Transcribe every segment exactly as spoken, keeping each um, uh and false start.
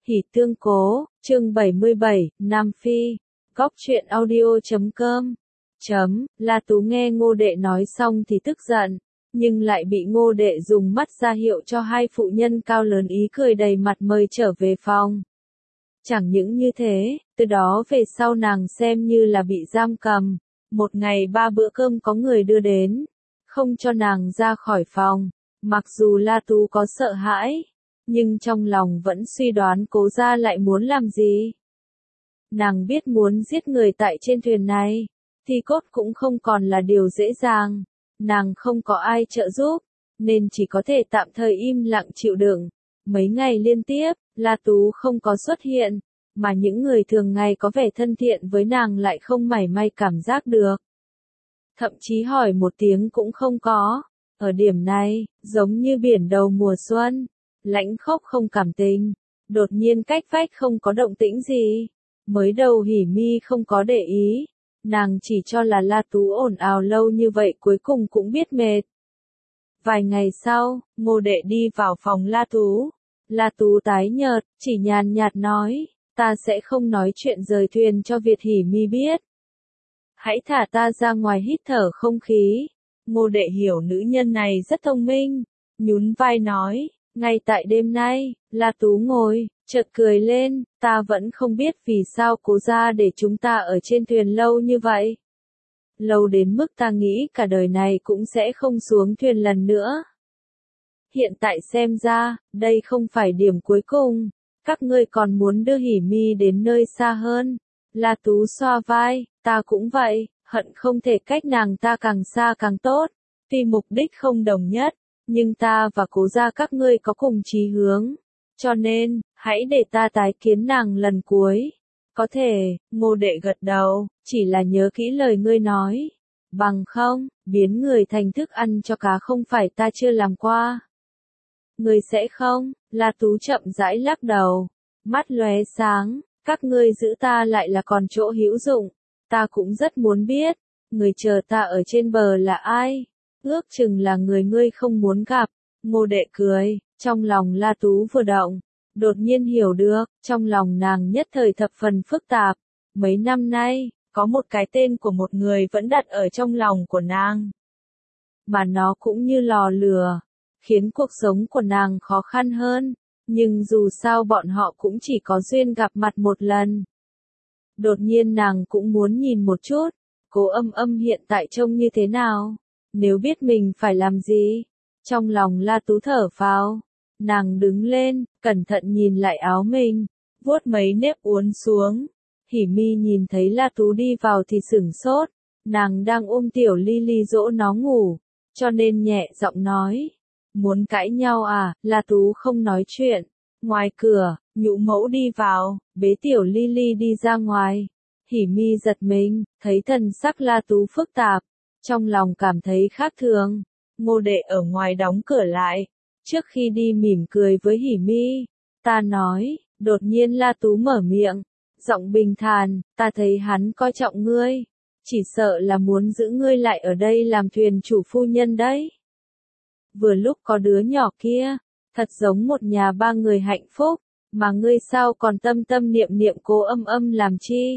Hỉ Tương Cố, chương bảy mươi bảy, Nam Phi, góc truyện audio chấm com. Chấm, La Tú nghe Ngô Đệ nói xong thì tức giận, nhưng lại bị Ngô Đệ dùng mắt ra hiệu cho hai phụ nhân cao lớn ý cười đầy mặt mời trở về phòng. Chẳng những như thế, từ đó về sau nàng xem như là bị giam cầm, một ngày ba bữa cơm có người đưa đến, không cho nàng ra khỏi phòng. Mặc dù La Tú có sợ hãi, nhưng trong lòng vẫn suy đoán Cố gia lại muốn làm gì. Nàng biết muốn giết người tại trên thuyền này, thì cốt cũng không còn là điều dễ dàng. Nàng không có ai trợ giúp, nên chỉ có thể tạm thời im lặng chịu đựng. Mấy ngày liên tiếp, La Tú không có xuất hiện, mà những người thường ngày có vẻ thân thiện với nàng lại không mảy may cảm giác được. Thậm chí hỏi một tiếng cũng không có. Ở điểm này, giống như biển đầu mùa xuân, lãnh khốc không cảm tình, đột nhiên cách vách không có động tĩnh gì. Mới đầu Hỉ Mi không có để ý, nàng chỉ cho là La Tú ồn ào lâu như vậy cuối cùng cũng biết mệt. Vài ngày sau, Ngô Đệ đi vào phòng La Tú. La Tú tái nhợt, chỉ nhàn nhạt nói, ta sẽ không nói chuyện rời thuyền cho Việt Hỉ Mi biết. Hãy thả ta ra ngoài hít thở không khí. Ngô Đệ hiểu nữ nhân này rất thông minh, nhún vai nói, ngay tại đêm nay, La Tú ngồi, chợt cười lên, ta vẫn không biết vì sao Cố gia để chúng ta ở trên thuyền lâu như vậy. Lâu đến mức ta nghĩ cả đời này cũng sẽ không xuống thuyền lần nữa. Hiện tại xem ra, đây không phải điểm cuối cùng, các ngươi còn muốn đưa Hỉ Mi đến nơi xa hơn. La Tú xoa vai, ta cũng vậy. Hận không thể cách nàng ta càng xa càng tốt, tuy mục đích không đồng nhất, nhưng ta và Cố gia các ngươi có cùng chí hướng, cho nên, hãy để ta tái kiến nàng lần cuối. Có thể, Ngô Đệ gật đầu, chỉ là nhớ kỹ lời ngươi nói, bằng không, biến người thành thức ăn cho cá không phải ta chưa làm qua. Ngươi sẽ không? La Tú chậm rãi lắc đầu, mắt lóe sáng, các ngươi giữ ta lại là còn chỗ hữu dụng. Ta cũng rất muốn biết, người chờ ta ở trên bờ là ai? Ước chừng là người ngươi không muốn gặp. Ngô Đệ cười, trong lòng La Tú vừa động, đột nhiên hiểu được, trong lòng nàng nhất thời thập phần phức tạp. Mấy năm nay, có một cái tên của một người vẫn đặt ở trong lòng của nàng. Mà nó cũng như lò lửa, khiến cuộc sống của nàng khó khăn hơn, nhưng dù sao bọn họ cũng chỉ có duyên gặp mặt một lần. Đột nhiên nàng cũng muốn nhìn một chút, Cố Âm Âm hiện tại trông như thế nào, nếu biết mình phải làm gì. Trong lòng La Tú thở phào, nàng đứng lên, cẩn thận nhìn lại áo mình, vuốt mấy nếp uốn xuống. Hỉ Mi nhìn thấy La Tú đi vào thì sửng sốt, nàng đang ôm tiểu Lily dỗ nó ngủ, cho nên nhẹ giọng nói, muốn cãi nhau à? La Tú không nói chuyện. Ngoài cửa, Nhũ Mẫu đi vào, bế tiểu Lily đi ra ngoài. Hỉ Mi giật mình, thấy thần sắc La Tú phức tạp, trong lòng cảm thấy khác thường. Ngô Đệ ở ngoài đóng cửa lại, trước khi đi mỉm cười với Hỉ Mi. Ta nói, đột nhiên La Tú mở miệng, giọng bình thản, ta thấy hắn coi trọng ngươi, chỉ sợ là muốn giữ ngươi lại ở đây làm thuyền chủ phu nhân đấy. Vừa lúc có đứa nhỏ kia, thật giống một nhà ba người hạnh phúc, mà ngươi sao còn tâm tâm niệm niệm Cố Âm Âm làm chi?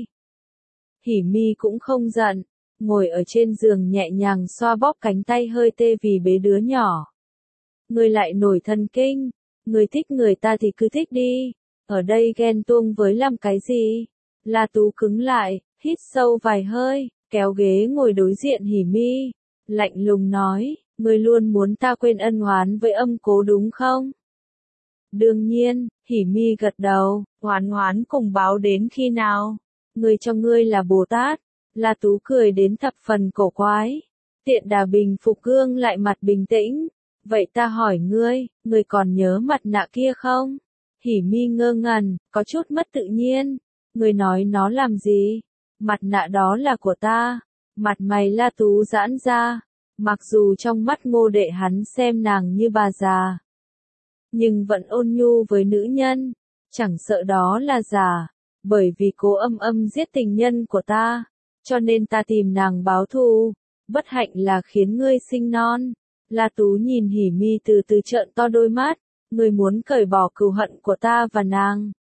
Hỉ Mi cũng không giận, ngồi ở trên giường nhẹ nhàng xoa bóp cánh tay hơi tê vì bế đứa nhỏ. Ngươi lại nổi thần kinh, ngươi thích người ta thì cứ thích đi, ở đây ghen tuông với làm cái gì? La Tú cứng lại, hít sâu vài hơi, kéo ghế ngồi đối diện Hỉ Mi, lạnh lùng nói, ngươi luôn muốn ta quên ân oán với Âm Cố đúng không? Đương nhiên, Hỉ Mi gật đầu, oán oán cùng báo đến khi nào? Ngươi cho ngươi là Bồ Tát. La Tú cười đến thập phần cổ quái. Tiện đà bình phục gương lại mặt bình tĩnh. Vậy ta hỏi ngươi, ngươi còn nhớ mặt nạ kia không? Hỉ Mi ngơ ngẩn, có chút mất tự nhiên. Ngươi nói nó làm gì? Mặt nạ đó là của ta. Mặt mày La Tú giãn ra. Mặc dù trong mắt Ngô Đệ hắn xem nàng như bà già, nhưng vẫn ôn nhu với nữ nhân. Chẳng sợ đó là giả, bởi vì Cố Âm Âm giết tình nhân của ta, cho nên ta tìm nàng báo thù. Bất hạnh là khiến ngươi sinh non. La Tú nhìn Hỉ Mi từ từ trợn to đôi mắt, ngươi muốn cởi bỏ cừu hận của ta và nàng.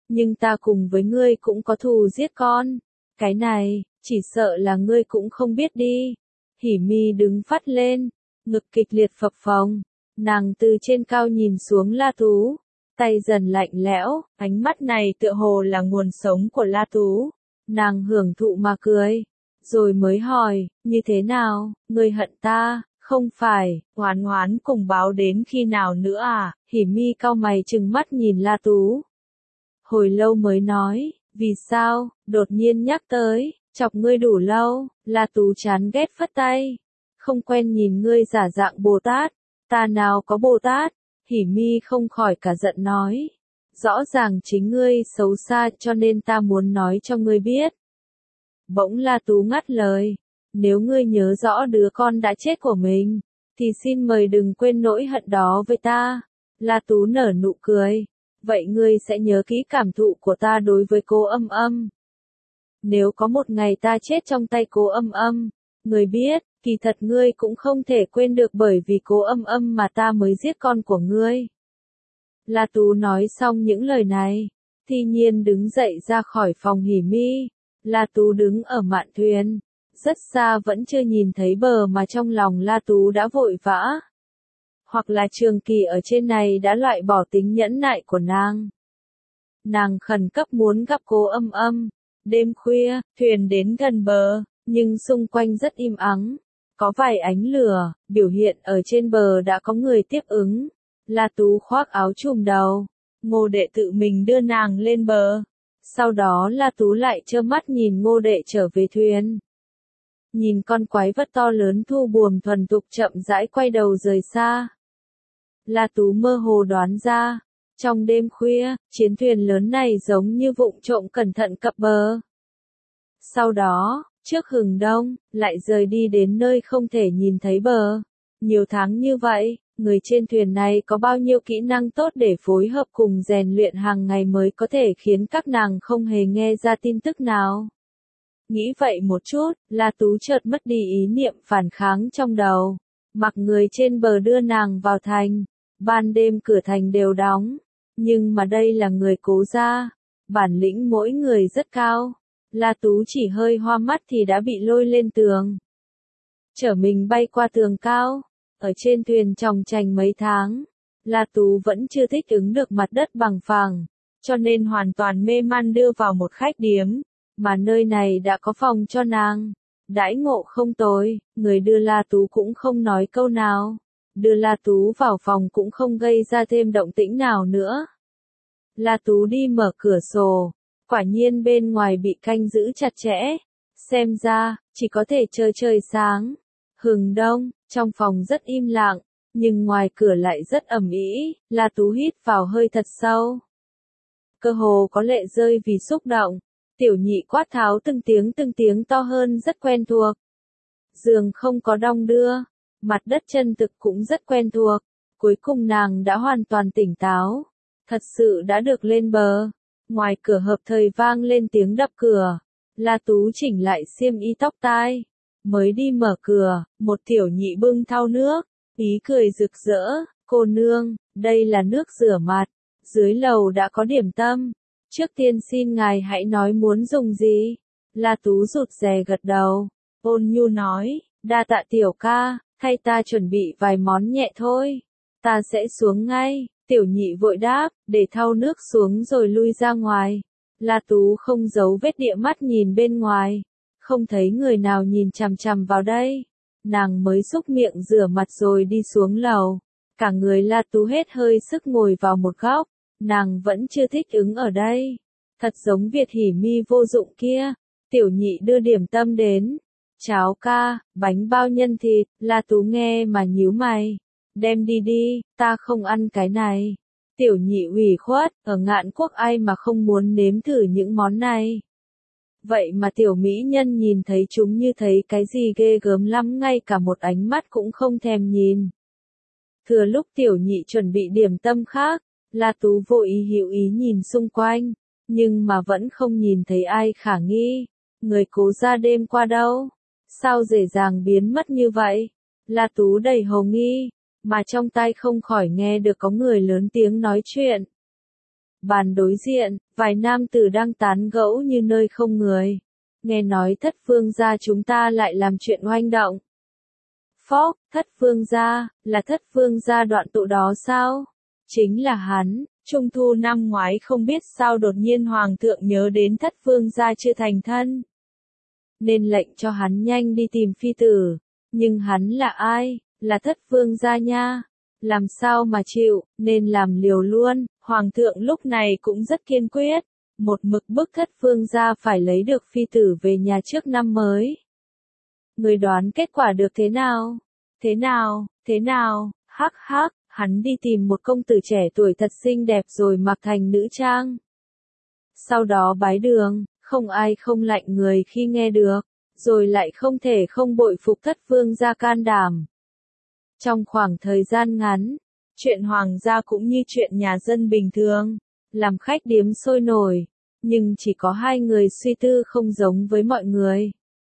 nhưng ta cùng với ngươi cũng có thù giết con. Cái này, chỉ sợ là ngươi cũng không biết đi. Hỉ Mi đứng phát lên, ngực kịch liệt phập phồng, nàng từ trên cao nhìn xuống La Tú, tay dần lạnh lẽo, ánh mắt này tựa hồ là nguồn sống của La Tú. Nàng hưởng thụ mà cười, rồi mới hỏi, như thế nào, ngươi hận ta, không phải, oán oán cùng báo đến khi nào nữa à? Hỉ Mi cau mày trừng mắt nhìn La Tú. Hồi lâu mới nói, vì sao, đột nhiên nhắc tới, chọc ngươi đủ lâu. La Tú chán ghét phất tay, không quen nhìn ngươi giả dạng Bồ Tát, ta nào có Bồ Tát. Hỉ Mi không khỏi cả giận nói, rõ ràng chính ngươi xấu xa cho nên ta muốn nói cho ngươi biết. Bỗng La Tú ngắt lời, nếu ngươi nhớ rõ đứa con đã chết của mình, thì xin mời đừng quên nỗi hận đó với ta. La Tú nở nụ cười, vậy ngươi sẽ nhớ kỹ cảm thụ của ta đối với cô Âm Âm. Nếu có một ngày ta chết trong tay cô Âm Âm, ngươi biết, kỳ thật ngươi cũng không thể quên được bởi vì cô Âm Âm mà ta mới giết con của ngươi. La Tú nói xong những lời này, Thi Nhiên đứng dậy ra khỏi phòng Hỉ Mi. La Tú đứng ở mạn thuyền, rất xa vẫn chưa nhìn thấy bờ mà trong lòng La Tú đã vội vã. Hoặc là Trường Kỳ ở trên này đã loại bỏ tính nhẫn nại của nàng. Nàng khẩn cấp muốn gặp cô Âm Âm. Đêm khuya, thuyền đến gần bờ, nhưng xung quanh rất im ắng. Có vài ánh lửa, biểu hiện ở trên bờ đã có người tiếp ứng. La Tú khoác áo trùm đầu, Ngô Đệ tự mình đưa nàng lên bờ. Sau đó La Tú lại trơ mắt nhìn Ngô Đệ trở về thuyền. Nhìn con quái vật to lớn thu buồm thuần thục chậm rãi quay đầu rời xa. La Tú mơ hồ đoán ra, trong đêm khuya, chiến thuyền lớn này giống như vụng trộm cẩn thận cập bờ. Sau đó, trước hừng đông, lại rời đi đến nơi không thể nhìn thấy bờ. Nhiều tháng như vậy, người trên thuyền này có bao nhiêu kỹ năng tốt để phối hợp cùng rèn luyện hàng ngày mới có thể khiến các nàng không hề nghe ra tin tức nào. Nghĩ vậy một chút, La Tú chợt mất đi ý niệm phản kháng trong đầu. Mặc người trên bờ đưa nàng vào thành. Ban đêm cửa thành đều đóng. Nhưng mà đây là người Cố gia. Bản lĩnh mỗi người rất cao. La Tú chỉ hơi hoa mắt thì đã bị lôi lên tường. Chở mình bay qua tường cao. Ở trên thuyền tròng trành mấy tháng. La Tú vẫn chưa thích ứng được mặt đất bằng phẳng. Cho nên hoàn toàn mê man đưa vào một khách điếm. Mà nơi này đã có phòng cho nàng. Đãi ngộ không tồi, người đưa La Tú cũng không nói câu nào. Đưa La Tú vào phòng cũng không gây ra thêm động tĩnh nào nữa. La Tú đi mở cửa sổ. Quả nhiên bên ngoài bị canh giữ chặt chẽ. Xem ra, chỉ có thể chờ trời sáng. Hừng đông, trong phòng rất im lặng, nhưng ngoài cửa lại rất ầm ĩ. La Tú hít vào hơi thật sâu. Cơ hồ có lệ rơi vì xúc động. Tiểu Nhị quát tháo từng tiếng từng tiếng to hơn rất quen thuộc. Giường không có đong đưa, mặt đất chân thực cũng rất quen thuộc. Cuối cùng nàng đã hoàn toàn tỉnh táo. Thật sự đã được lên bờ. Ngoài cửa hợp thời vang lên tiếng đập cửa. La Tú chỉnh lại xiêm y tóc tai. Mới đi mở cửa, một tiểu nhị bưng thau nước. Ý cười rực rỡ, cô nương, đây là nước rửa mặt. Dưới lầu đã có điểm tâm. Trước tiên xin ngài hãy nói muốn dùng gì. La Tú rụt rè gật đầu. Ôn nhu nói, đa tạ tiểu ca, thay ta chuẩn bị vài món nhẹ thôi. Ta sẽ xuống ngay. Tiểu nhị vội đáp, để thau nước xuống rồi lui ra ngoài. La Tú không giấu vết địa mắt nhìn bên ngoài. Không thấy người nào nhìn chằm chằm vào đây. Nàng mới xúc miệng rửa mặt rồi đi xuống lầu. Cả người La Tú hết hơi sức ngồi vào một góc. Nàng vẫn chưa thích ứng ở đây. Thật giống Việt Hỉ Mi vô dụng kia. Tiểu nhị đưa điểm tâm đến. Cháo ca, bánh bao nhân thịt. La Tú nghe mà nhíu mày. Đem đi đi, ta không ăn cái này. Tiểu nhị ủy khuất, ở Ngạn Quốc ai mà không muốn nếm thử những món này. Vậy mà tiểu mỹ nhân nhìn thấy chúng như thấy cái gì ghê gớm lắm, ngay cả một ánh mắt cũng không thèm nhìn. Thừa lúc tiểu nhị chuẩn bị điểm tâm khác, La Tú vội ý hữu ý nhìn xung quanh, nhưng mà vẫn không nhìn thấy ai khả nghi. Người Cố gia đêm qua đâu? Sao dễ dàng biến mất như vậy? La Tú đầy hồ nghi, mà trong tai không khỏi nghe được có người lớn tiếng nói chuyện. Bàn đối diện, vài nam tử đang tán gẫu như nơi không người. Nghe nói thất phương gia chúng ta lại làm chuyện oanh động. Phốc, thất phương gia, là thất phương gia đoạn tụ đó sao? Chính là hắn, trung thu năm ngoái không biết sao đột nhiên hoàng thượng nhớ đến thất phương gia chưa thành thân. Nên lệnh cho hắn nhanh đi tìm phi tử. Nhưng hắn là ai? Là thất phương gia nha. Làm sao mà chịu, nên làm liều luôn. Hoàng thượng lúc này cũng rất kiên quyết. Một mực bức thất phương gia phải lấy được phi tử về nhà trước năm mới. Người đoán kết quả được thế nào? Thế nào, thế nào, hắc hắc, hắn đi tìm một công tử trẻ tuổi thật xinh đẹp rồi mặc thành nữ trang. Sau đó bái đường, không ai không lạnh người khi nghe được, rồi lại không thể không bội phục thất phương gia can đảm. Trong khoảng thời gian ngắn, chuyện hoàng gia cũng như chuyện nhà dân bình thường, làm khách điếm sôi nổi, nhưng chỉ có hai người suy tư không giống với mọi người.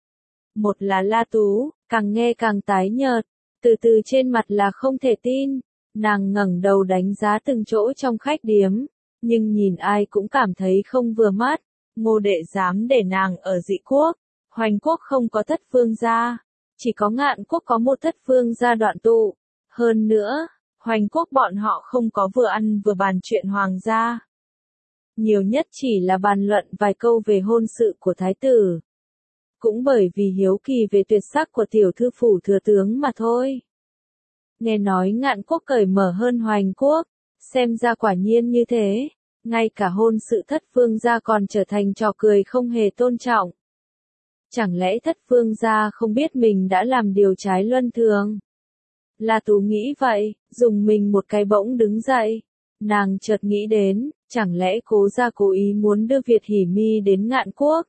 Một là La Tú, càng nghe càng tái nhợt, từ từ trên mặt là không thể tin, nàng ngẩng đầu đánh giá từng chỗ trong khách điếm, nhưng nhìn ai cũng cảm thấy không vừa mắt. Ngô đệ dám để nàng ở Dị Quốc, Hoành Quốc không có thất phương gia, chỉ có Ngạn Quốc có một thất phương gia đoạn tụ. Hơn nữa, Hoành Quốc bọn họ không có vừa ăn vừa bàn chuyện hoàng gia. Nhiều nhất chỉ là bàn luận vài câu về hôn sự của thái tử. Cũng bởi vì hiếu kỳ về tuyệt sắc của tiểu thư phủ thừa tướng mà thôi. Nghe nói Ngạn Quốc cởi mở hơn Hoành Quốc, xem ra quả nhiên như thế, ngay cả hôn sự thất phương gia còn trở thành trò cười không hề tôn trọng. Chẳng lẽ thất phương gia không biết mình đã làm điều trái luân thường? La Tú nghĩ vậy, dùng mình một cái bỗng đứng dậy. Nàng chợt nghĩ đến, chẳng lẽ cố gia cố ý muốn đưa Việt Hỉ Mi đến Ngạn Quốc?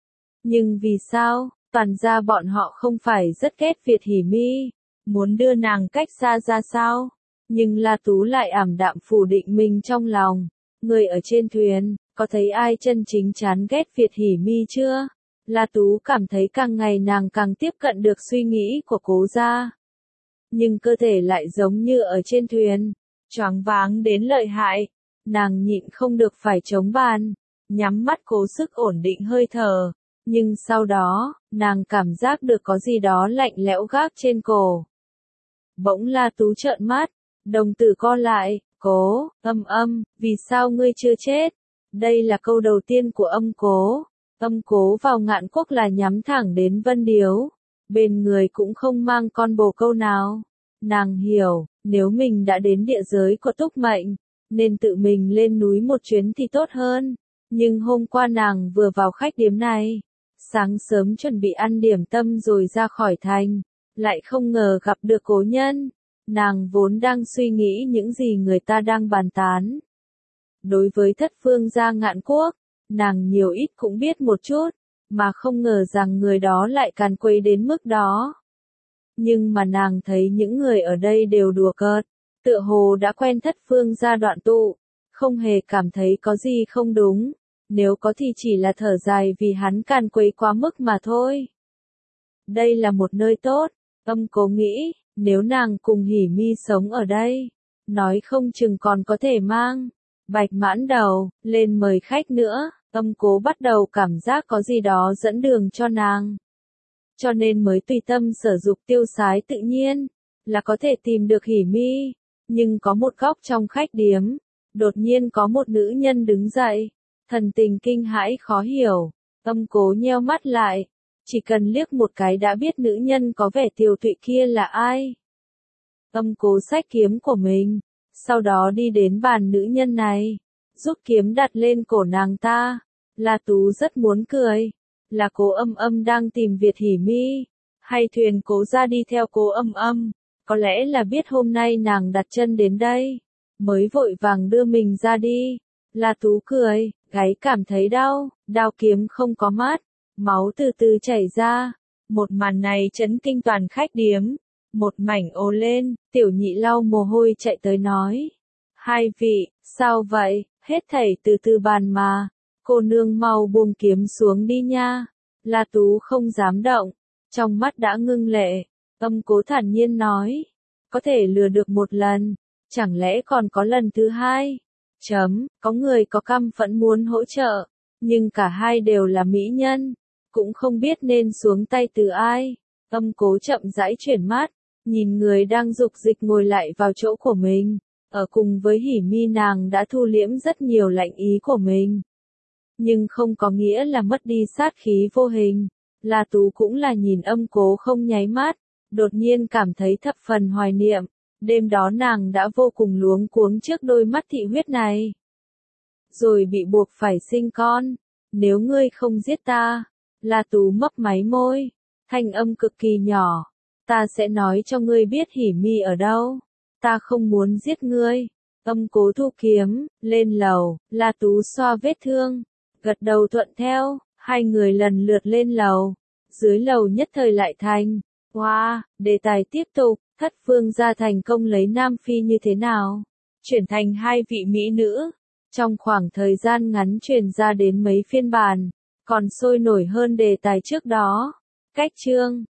Nhưng vì sao, toàn gia bọn họ không phải rất ghét Việt Hỉ Mi, muốn đưa nàng cách xa ra sao? Nhưng La Tú lại ảm đạm phủ định mình trong lòng. Người ở trên thuyền, có thấy ai chân chính chán ghét Việt Hỉ Mi chưa? La Tú cảm thấy càng ngày nàng càng tiếp cận được suy nghĩ của cố gia. Nhưng cơ thể lại giống như ở trên thuyền, choáng váng đến lợi hại. Nàng nhịn không được phải chống bàn, nhắm mắt cố sức ổn định hơi thở. Nhưng sau đó, nàng cảm giác được có gì đó lạnh lẽo gác trên cổ. Bỗng La Tú trợn mắt, đồng tử co lại, cố, âm âm, vì sao ngươi chưa chết? Đây là câu đầu tiên của âm cố. Âm cố vào Ngạn Quốc là nhắm thẳng đến Vân Điếu. Bên người cũng không mang con bồ câu nào. Nàng hiểu, nếu mình đã đến địa giới của Túc Mệnh, nên tự mình lên núi một chuyến thì tốt hơn. Nhưng hôm qua nàng vừa vào khách điếm này, sáng sớm chuẩn bị ăn điểm tâm rồi ra khỏi thành, lại không ngờ gặp được cố nhân. Nàng vốn đang suy nghĩ những gì người ta đang bàn tán. Đối với thất phương gia Ngạn Quốc, nàng nhiều ít cũng biết một chút, mà không ngờ rằng người đó lại càn quấy đến mức đó. Nhưng mà nàng thấy những người ở đây đều đùa cợt, tựa hồ đã quen thất phương gia đoạn tụ, không hề cảm thấy có gì không đúng, nếu có thì chỉ là thở dài vì hắn càn quấy quá mức mà thôi. Đây là một nơi tốt, âm cố nghĩ, nếu nàng cùng Hỉ Mi sống ở đây, nói không chừng còn có thể mang Bạch Mãn Đầu lên mời khách nữa. Âm cố bắt đầu cảm giác có gì đó dẫn đường cho nàng. Cho nên mới tùy tâm sở dục tiêu sái tự nhiên, là có thể tìm được Hỉ Mi. Nhưng có một góc trong khách điếm, đột nhiên có một nữ nhân đứng dậy, thần tình kinh hãi khó hiểu. Âm cố nheo mắt lại, chỉ cần liếc một cái đã biết nữ nhân có vẻ tiều tụy kia là ai. Âm cố xách kiếm của mình, sau đó đi đến bàn nữ nhân này, rút kiếm đặt lên cổ nàng ta. La Tú rất muốn cười, là cố âm âm đang tìm Việt Hỉ Mi, hay thuyền cố ra đi theo cố âm âm, có lẽ là biết hôm nay nàng đặt chân đến đây, mới vội vàng đưa mình ra đi. La Tú cười, gáy cảm thấy đau, đao kiếm không có mát, máu từ từ chảy ra. Một màn này chấn kinh toàn khách điếm, một mảnh ồ lên, tiểu nhị lau mồ hôi chạy tới nói. Hai vị, sao vậy, hết thảy từ từ bàn mà. Cô nương mau buông kiếm xuống đi nha. La Tú không dám động, trong mắt đã ngưng lệ. Âm cố thản nhiên nói, có thể lừa được một lần, chẳng lẽ còn có lần thứ hai? Chấm, có người có căm phẫn muốn hỗ trợ, nhưng cả hai đều là mỹ nhân, cũng không biết nên xuống tay từ ai. Âm Cố chậm rãi chuyển mắt, nhìn người đang dục dịch ngồi lại vào chỗ của mình. Ở cùng với Hỉ Mi nàng đã thu liễm rất nhiều lạnh ý của mình. Nhưng không có nghĩa là mất đi sát khí vô hình. La Tú cũng là nhìn Âm Cố không nháy mắt, đột nhiên cảm thấy thập phần hoài niệm. Đêm đó nàng đã vô cùng luống cuống trước đôi mắt thị huyết này. Rồi bị buộc phải sinh con. Nếu ngươi không giết ta, La Tú mấp máy môi, thanh âm cực kỳ nhỏ. Ta sẽ nói cho ngươi biết Hỉ Mi ở đâu. Ta không muốn giết ngươi. Âm Cố thu kiếm, lên lầu, La Tú xoa vết thương, gật đầu thuận theo, hai người lần lượt lên lầu. Dưới lầu nhất thời lại thành. Wow, đề tài tiếp tục, thất vương gia thành công lấy Nam Phi như thế nào? Chuyển thành hai vị mỹ nữ. Trong khoảng thời gian ngắn truyền ra đến mấy phiên bản, còn sôi nổi hơn đề tài trước đó. Cách chương